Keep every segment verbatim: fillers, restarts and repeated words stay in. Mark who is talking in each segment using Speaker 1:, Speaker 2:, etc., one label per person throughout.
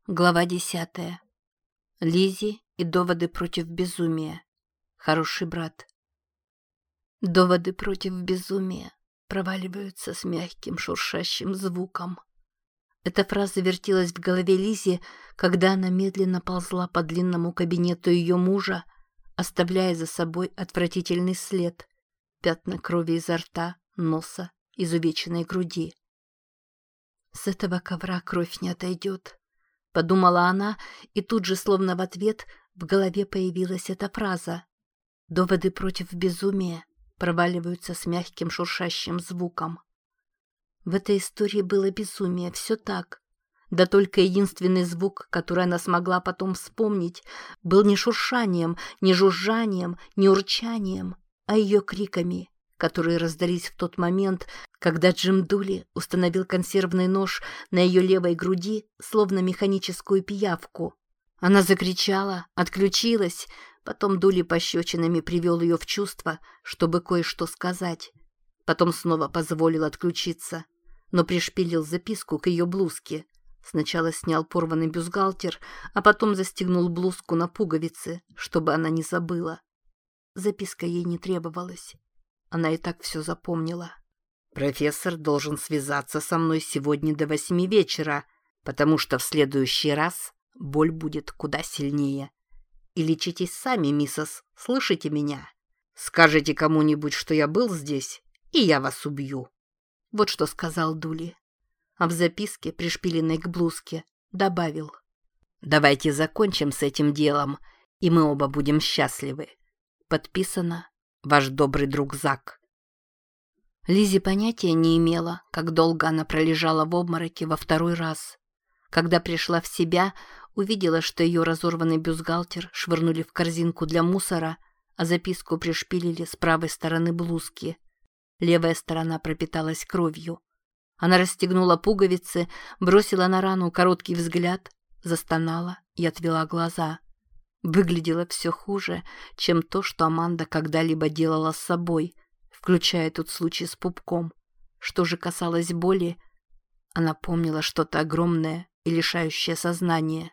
Speaker 1: Глава десятая. Лиззи и доводы против безумия. Хороший брат. Доводы против безумия проваливаются с мягким шуршащим звуком. Эта фраза вертелась в голове Лиззи, когда она медленно ползла по длинному кабинету ее мужа, оставляя за собой отвратительный след, пятна крови изо рта, носа, изувеченной груди. С этого ковра кровь не отойдет. Подумала она, и тут же, словно в ответ, в голове появилась эта фраза. Доводы против безумия проваливаются с мягким шуршащим звуком. В этой истории было безумие, все так. Да только единственный звук, который она смогла потом вспомнить, был не шуршанием, не жужжанием, не урчанием, а ее криками, которые раздались в тот момент, когда Джим Дули установил консервный нож на ее левой груди, словно механическую пиявку. Она закричала, отключилась, потом Дули пощечинами привел ее в чувство, чтобы кое-что сказать. Потом снова позволил отключиться, но пришпилил записку к ее блузке. Сначала снял порванный бюстгальтер, а потом застегнул блузку на пуговицы, чтобы она не забыла. Записка ей не требовалась. Она и так все запомнила. «Профессор должен связаться со мной сегодня до восьми вечера, потому что в следующий раз боль будет куда сильнее. И лечитесь сами, миссис, слышите меня? Скажите кому-нибудь, что я был здесь, и я вас убью». Вот что сказал Дули. А в записке, пришпиленной к блузке, добавил: «Давайте закончим с этим делом, и мы оба будем счастливы. Подписано: ваш добрый друг Зак». Лиззи понятия не имела, как долго она пролежала в обмороке во второй раз. Когда пришла в себя, увидела, что ее разорванный бюстгальтер швырнули в корзинку для мусора, а записку пришпилили с правой стороны блузки. Левая сторона пропиталась кровью. Она расстегнула пуговицы, бросила на рану короткий взгляд, застонала и отвела глаза. Выглядело все хуже, чем то, что Аманда когда-либо делала с собой, включая тот случай с пупком. Что же касалось боли, она помнила что-то огромное и лишающее сознания.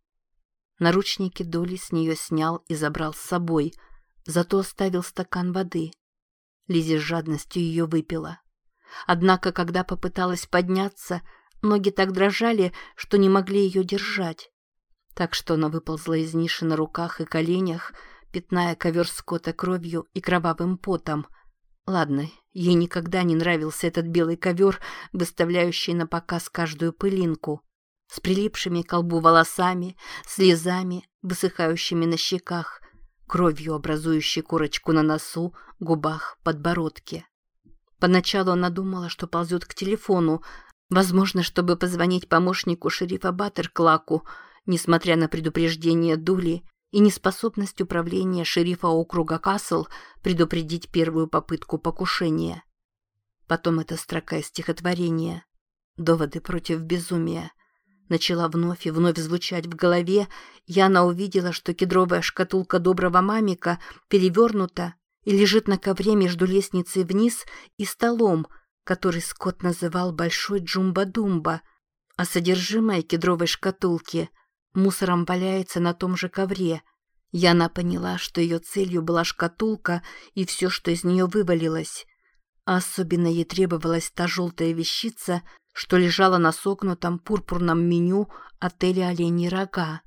Speaker 1: Наручники Дули с нее снял и забрал с собой, зато оставил стакан воды. Лиззи с жадностью ее выпила. Однако, когда попыталась подняться, ноги так дрожали, что не могли ее держать. Так что она выползла из ниши на руках и коленях, пятная ковер Скотта кровью и кровавым потом. Ладно, ей никогда не нравился этот белый ковер, выставляющий на показ каждую пылинку, с прилипшими к лбу волосами, слезами, высыхающими на щеках, кровью, образующей корочку на носу, губах, подбородке. Поначалу она думала, что ползет к телефону, возможно, чтобы позвонить помощнику шерифа Баттерклаку, несмотря на предупреждение Дули и неспособность управления шерифа округа Касл предупредить первую попытку покушения. Потом эта строка из стихотворения «Доводы против безумия» начала вновь и вновь звучать в голове, и она увидела, что кедровая шкатулка доброго мамика перевернута и лежит на ковре между лестницей вниз и столом, который Скотт называл «Большой Джумба-Думба», а содержимое кедровой шкатулки мусором валяется на том же ковре. И она поняла, что ее целью была шкатулка и все, что из нее вывалилось. А особенно ей требовалась та желтая вещица, что лежала на согнутом пурпурном меню отеля «Оленьи рога».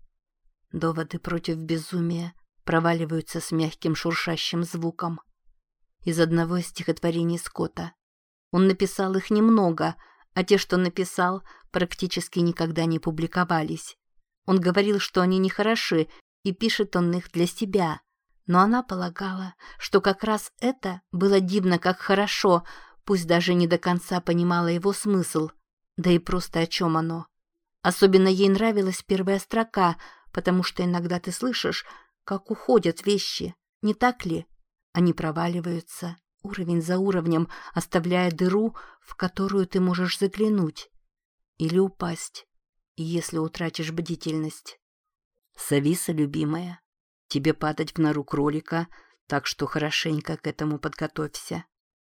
Speaker 1: Доводы против безумия проваливаются с мягким шуршащим звуком. Из одного из стихотворений Скотта. Он написал их немного, а те, что написал, практически никогда не публиковались. Он говорил, что они нехороши, и пишет он их для себя. Но она полагала, что как раз это было дивно как хорошо, пусть даже не до конца понимала его смысл, да и просто о чем оно. Особенно ей нравилась первая строка, потому что иногда ты слышишь, как уходят вещи, не так ли? Они проваливаются, уровень за уровнем, оставляя дыру, в которую ты можешь заглянуть. Или упасть, если утратишь бдительность. Сависа, любимая, тебе падать в нору кролика, так что хорошенько к этому подготовься.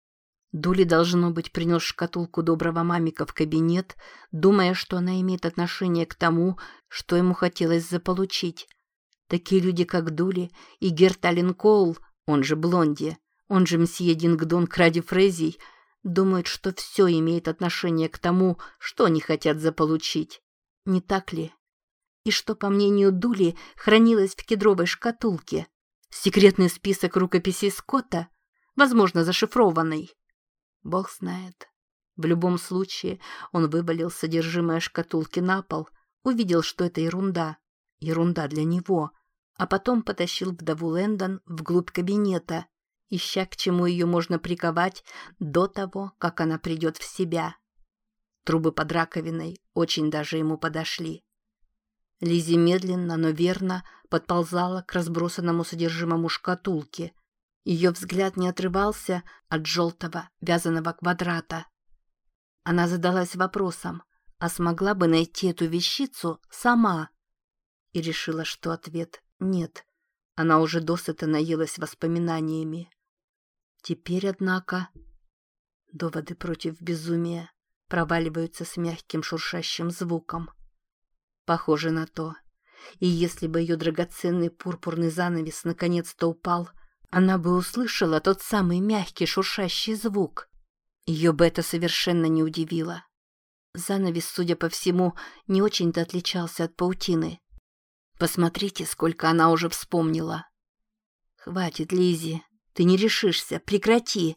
Speaker 1: Дули, должно быть, принес шкатулку доброго мамика в кабинет, думая, что она имеет отношение к тому, что ему хотелось заполучить. Такие люди, как Дули и Герт Аллен Коул, он же Блонди, он же мсье Дингдон Кради Фрезий, думают, что все имеет отношение к тому, что они хотят заполучить. Не так ли? И что, по мнению Дули, хранилось в кедровой шкатулке? Секретный список рукописей Скотта, возможно, зашифрованный. Бог знает. В любом случае, он вывалил содержимое шкатулки на пол, увидел, что это ерунда. Ерунда для него. А потом потащил вдову Лэндон вглубь кабинета, ища, к чему ее можно приковать до того, как она придет в себя. Трубы под раковиной очень даже ему подошли. Лиззи медленно, но верно подползала к разбросанному содержимому шкатулки. Ее взгляд не отрывался от желтого вязаного квадрата. Она задалась вопросом, а смогла бы найти эту вещицу сама? И решила, что ответ нет. Она уже досыта наелась воспоминаниями. Теперь, однако, доводы против безумия проваливаются с мягким шуршащим звуком. Похоже на то. И если бы ее драгоценный пурпурный занавес наконец-то упал, она бы услышала тот самый мягкий шуршащий звук. Ее бы это совершенно не удивило. Занавес, судя по всему, не очень-то отличался от паутины. Посмотрите, сколько она уже вспомнила. Хватит, Лиззи, ты не решишься, прекрати.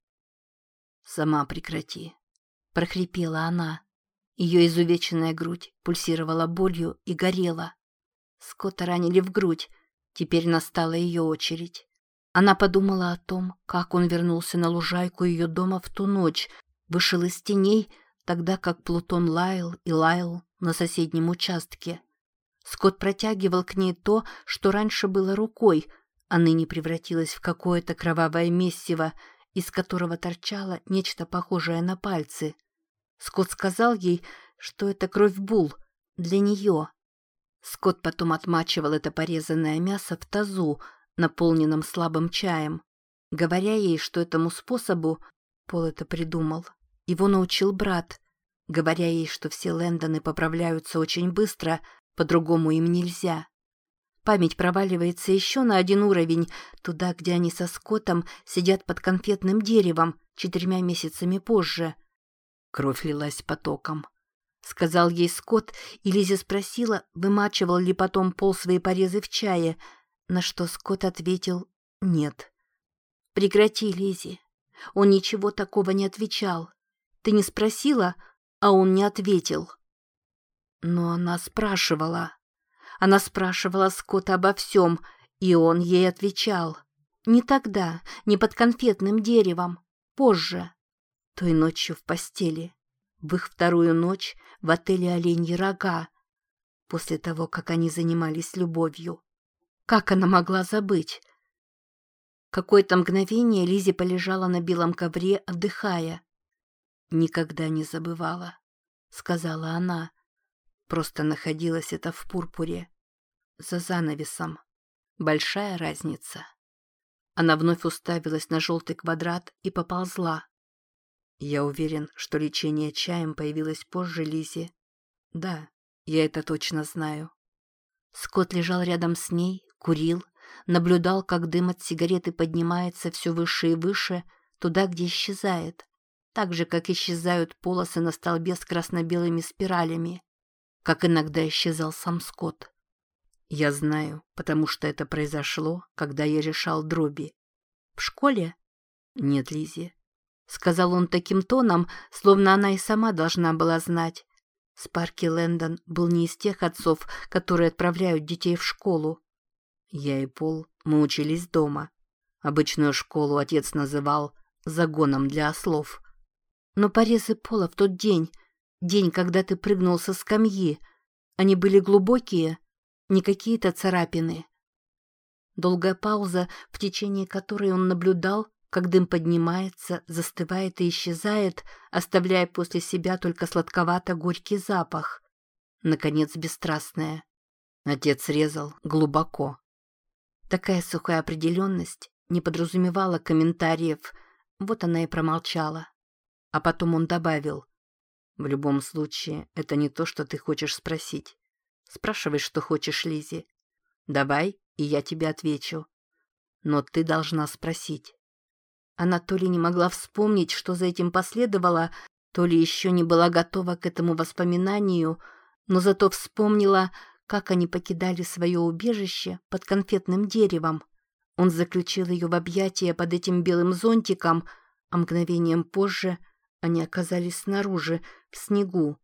Speaker 1: Сама прекрати, прохрипела она. Ее изувеченная грудь пульсировала болью и горела. Скотта ранили в грудь, теперь настала ее очередь. Она подумала о том, как он вернулся на лужайку ее дома в ту ночь, вышел из теней, тогда как Плутон лаял и лаял на соседнем участке. Скотт протягивал к ней то, что раньше было рукой, а ныне превратилось в какое-то кровавое месиво, из которого торчало нечто похожее на пальцы. Скотт сказал ей, что это кровь Бул для нее. Скотт потом отмачивал это порезанное мясо в тазу, наполненном слабым чаем, говоря ей, что этому способу, Пол это придумал, его научил брат, говоря ей, что все Лэндоны поправляются очень быстро, по-другому им нельзя. Память проваливается еще на один уровень, туда, где они со Скоттом сидят под конфетным деревом четырьмя месяцами позже. Кровь лилась потоком. Сказал ей Скотт, и Лиззи спросила, вымачивал ли потом Пол свои порезы в чае, на что Скотт ответил «нет». «Прекрати, Лиззи. Он ничего такого не отвечал. Ты не спросила, а он не ответил». Но она спрашивала. Она спрашивала Скотта обо всем, и он ей отвечал. Не тогда, не под конфетным деревом, позже. Той ночью в постели. В их вторую ночь в отеле «Оленьи рога». После того, как они занимались любовью. Как она могла забыть? Какое-то мгновение Лиззи полежала на белом ковре, отдыхая. «Никогда не забывала», — сказала она. Просто находилась это в пурпуре. За занавесом. Большая разница. Она вновь уставилась на желтый квадрат и поползла. «Я уверен, что лечение чаем появилось позже, Лиззи. Да, я это точно знаю». Скотт лежал рядом с ней, курил, наблюдал, как дым от сигареты поднимается все выше и выше, туда, где исчезает, так же, как исчезают полосы на столбе с красно-белыми спиралями, как иногда исчезал сам Скотт. «Я знаю, потому что это произошло, когда я решал дроби». «В школе?» «Нет, Лиззи», — сказал он таким тоном, словно она и сама должна была знать. Спарки Лэндон был не из тех отцов, которые отправляют детей в школу. Я и Пол, мы учились дома. Обычную школу отец называл «загоном для ослов». Но порезы Пола в тот день, день, когда ты прыгнул со скамьи, они были глубокие, не какие-то царапины. Долгая пауза, в течение которой он наблюдал, как дым поднимается, застывает и исчезает, оставляя после себя только сладковато-горький запах. Наконец, бесстрастная. Отец резал глубоко. Такая сухая определенность не подразумевала комментариев, Вот она и промолчала. А потом он добавил: «В любом случае, это не то, что ты хочешь спросить. Спрашивай, что хочешь, Лиззи. Давай, и я тебе отвечу. Но ты должна спросить». Она то ли не могла вспомнить, что за этим последовало, то ли еще не была готова к этому воспоминанию, но зато вспомнила, как они покидали свое убежище под конфетным деревом. Он заключил ее в объятия под этим белым зонтиком, а мгновением позже они оказались снаружи, в снегу.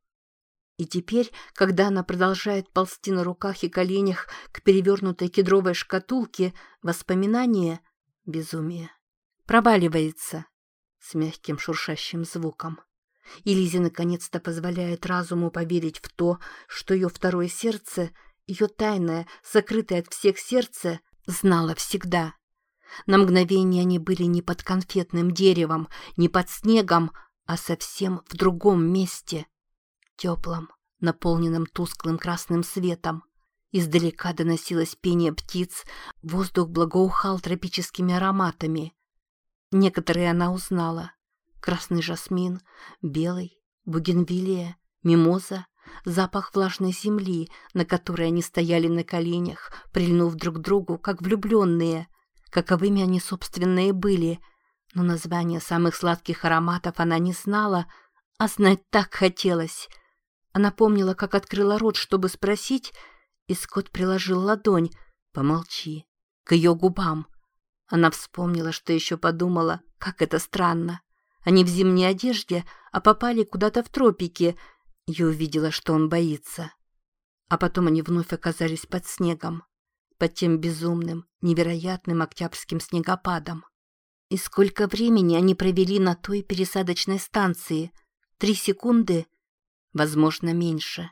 Speaker 1: И теперь, когда она продолжает ползти на руках и коленях к перевернутой кедровой шкатулке, воспоминание, безумие, проваливается с мягким шуршащим звуком. И Лиззи наконец-то позволяет разуму поверить в то, что ее второе сердце, ее тайное, сокрытое от всех сердце, знало всегда. На мгновение они были не под конфетным деревом, не под снегом, а совсем в другом месте. Теплом, наполненном тусклым красным светом. Издалека доносилось пение птиц, воздух благоухал тропическими ароматами. Некоторые она узнала. Красный жасмин, белый, бугенвиллия, мимоза, запах влажной земли, на которой они стояли на коленях, прильнув друг к другу, как влюбленные. Каковыми они, собственно, и были. Но названия самых сладких ароматов она не знала, а знать так хотелось. Она помнила, как открыла рот, чтобы спросить, и Скотт приложил ладонь, помолчи, к ее губам. Она вспомнила, что еще подумала, как это странно. Они в зимней одежде, а попали куда-то в тропики, и увидела, что он боится. А потом они вновь оказались под снегом, под тем безумным, невероятным октябрьским снегопадом. И сколько времени они провели на той пересадочной станции? Три секунды? Возможно, меньше.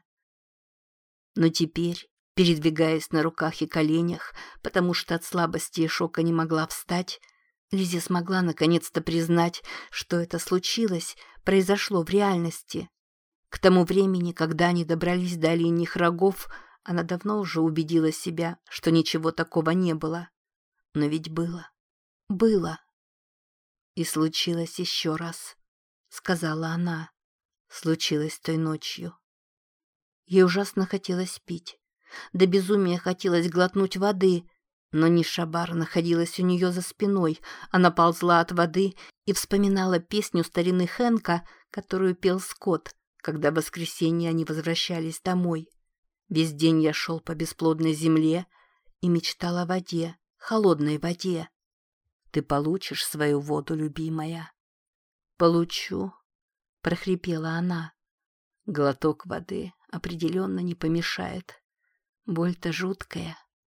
Speaker 1: Но теперь, передвигаясь на руках и коленях, потому что от слабости и шока не могла встать, Лиззи смогла наконец-то признать, что это случилось, произошло в реальности. К тому времени, когда они добрались до оленьих рогов, она давно уже убедила себя, что ничего такого не было. Но ведь было. Было. И случилось еще раз, сказала она. Случилось той ночью. Ей ужасно хотелось пить. До безумия хотелось глотнуть воды, но Нишабар находилась у нее за спиной. Она ползла от воды и вспоминала песню старины Хэнка, которую пел Скотт, когда в воскресенье они возвращались домой. Весь день я шел по бесплодной земле и мечтал о воде, холодной воде. Ты получишь свою воду, любимая. Получу, прохрипела она. Глоток воды определенно не помешает. Боль-то жуткая.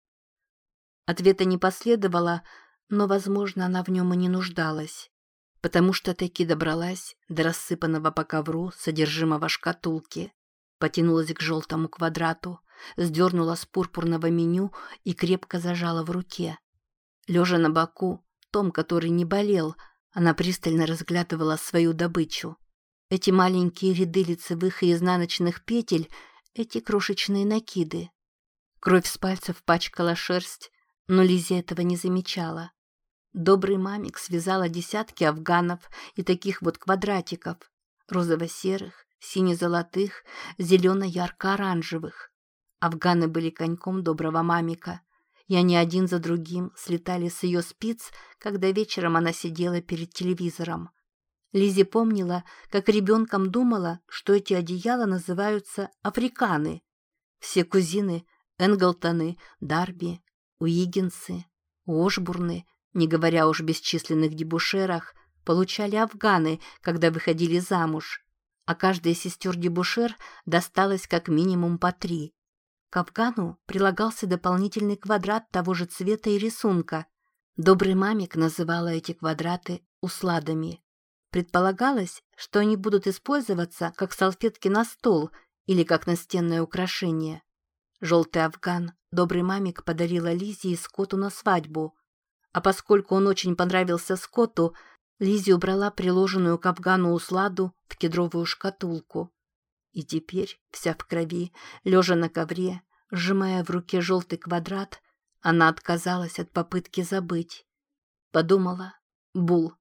Speaker 1: Ответа не последовало, но, возможно, она в нем и не нуждалась, потому что таки добралась до рассыпанного по ковру содержимого шкатулки, потянулась к желтому квадрату, сдернула с пурпурного меню и крепко зажала в руке. Лежа на боку, том, который не болел, она пристально разглядывала свою добычу. Эти маленькие ряды лицевых и изнаночных петель, эти крошечные накиды. Кровь с пальцев пачкала шерсть, но Лиззи этого не замечала. Добрый мамик связала десятки афганов и таких вот квадратиков, розово-серых, сине-золотых, зелено-ярко-оранжевых. Афганы были коньком доброго мамика, и они один за другим слетали с ее спиц, когда вечером она сидела перед телевизором. Лиззи помнила, как ребенком думала, что эти одеяла называются африканы. Все кузины — Энглтоны, Дарби, Уиггинсы, Ошбурны, не говоря уж о бесчисленных дебушерах, получали афганы, когда выходили замуж, а каждой из сестер дебушер досталось как минимум по три. К афгану прилагался дополнительный квадрат того же цвета и рисунка. Добрый мамик называла эти квадраты усладами. Предполагалось, что они будут использоваться как салфетки на стол или как настенное украшение. Желтый афган добрый мамик подарила Лиззи и Скотту на свадьбу. А поскольку он очень понравился Скотту, Лиззи убрала приложенную к афгану усладу в кедровую шкатулку. И теперь, вся в крови, лежа на ковре, сжимая в руке желтый квадрат, она отказалась от попытки забыть. Подумала: Бул,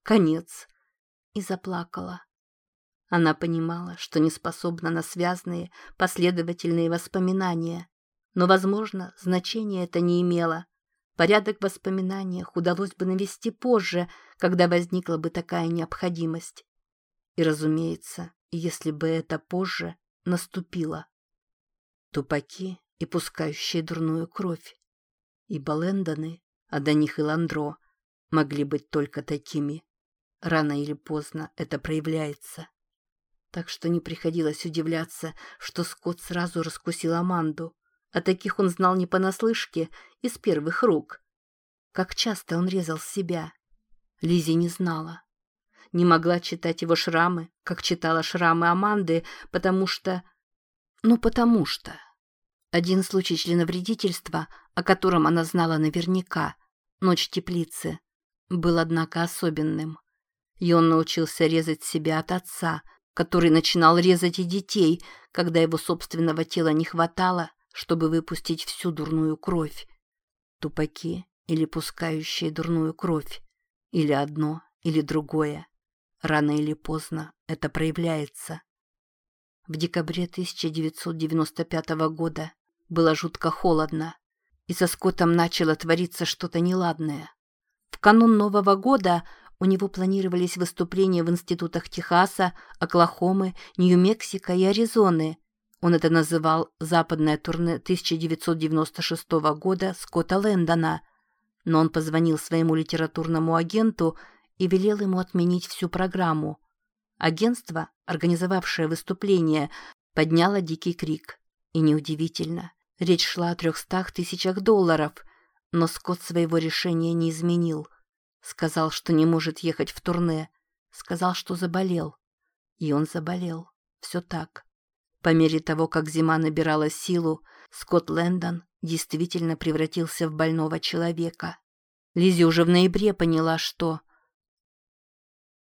Speaker 1: конец. И заплакала. Она понимала, что не способна на связные, последовательные воспоминания. Но, возможно, значения это не имело. Порядок в воспоминаниях удалось бы навести позже, когда возникла бы такая необходимость. И, разумеется, если бы это позже наступило. Тупаки и пускающие дурную кровь. Ибо Лэндоны, а до них и Ландро, могли быть только такими. Рано или поздно это проявляется. Так что не приходилось удивляться, что Скотт сразу раскусил Аманду. О таких он знал не понаслышке, из первых рук. Как часто он резал себя. Лиззи не знала. Не могла читать его шрамы, как читала шрамы Аманды, потому что... Ну, потому что... Один случай членовредительства, о котором она знала наверняка, ночь теплицы, был, однако, особенным. И он научился резать себя от отца, который начинал резать и детей, когда его собственного тела не хватало, чтобы выпустить всю дурную кровь. Тупаки или пускающие дурную кровь. Или одно, или другое. Рано или поздно это проявляется. В декабре тысяча девятьсот девяносто пятого года было жутко холодно, и со Скоттом начало твориться что-то неладное. В канун Нового года у него планировались выступления в институтах Техаса, Оклахомы, Нью-Мексико и Аризоны. Он это называл «Западное турне тысяча девятьсот девяносто шестого года Скотта Лэндона». Но он позвонил своему литературному агенту и велел ему отменить всю программу. Агентство, организовавшее выступление, подняло дикий крик. И неудивительно, речь шла о трехстах тысячах долларов, но Скотт своего решения не изменил. Сказал, что не может ехать в турне. Сказал, что заболел. И он заболел. Все так. По мере того, как зима набирала силу, Скотт Лэндон действительно превратился в больного человека. Лиззи уже в ноябре поняла, что...